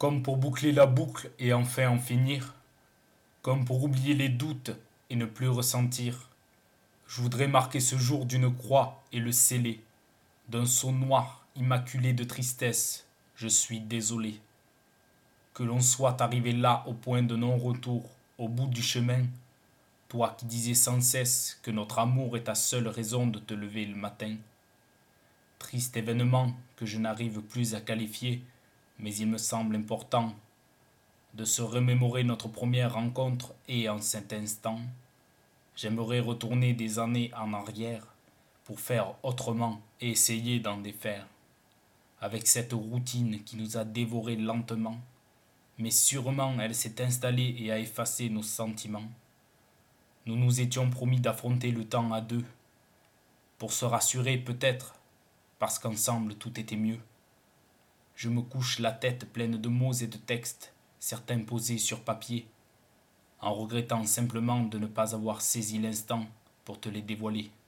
Comme pour boucler la boucle et enfin en finir, comme pour oublier les doutes et ne plus ressentir. Je voudrais marquer ce jour d'une croix et le sceller, d'un sceau noir immaculé de tristesse. Je suis désolé. Que l'on soit arrivé là au point de non-retour, au bout du chemin, toi qui disais sans cesse que notre amour est ta seule raison de te lever le matin. Triste événement que je n'arrive plus à qualifier, mais il me semble important de se remémorer notre première rencontre et en cet instant, j'aimerais retourner des années en arrière pour faire autrement et essayer d'en défaire. Avec cette routine qui nous a dévorés lentement, mais sûrement elle s'est installée et a effacé nos sentiments. Nous nous étions promis d'affronter le temps à deux, pour se rassurer peut-être, parce qu'ensemble tout était mieux. Je me couche la tête pleine de mots et de textes, certains posés sur papier, en regrettant simplement de ne pas avoir saisi l'instant pour te les dévoiler.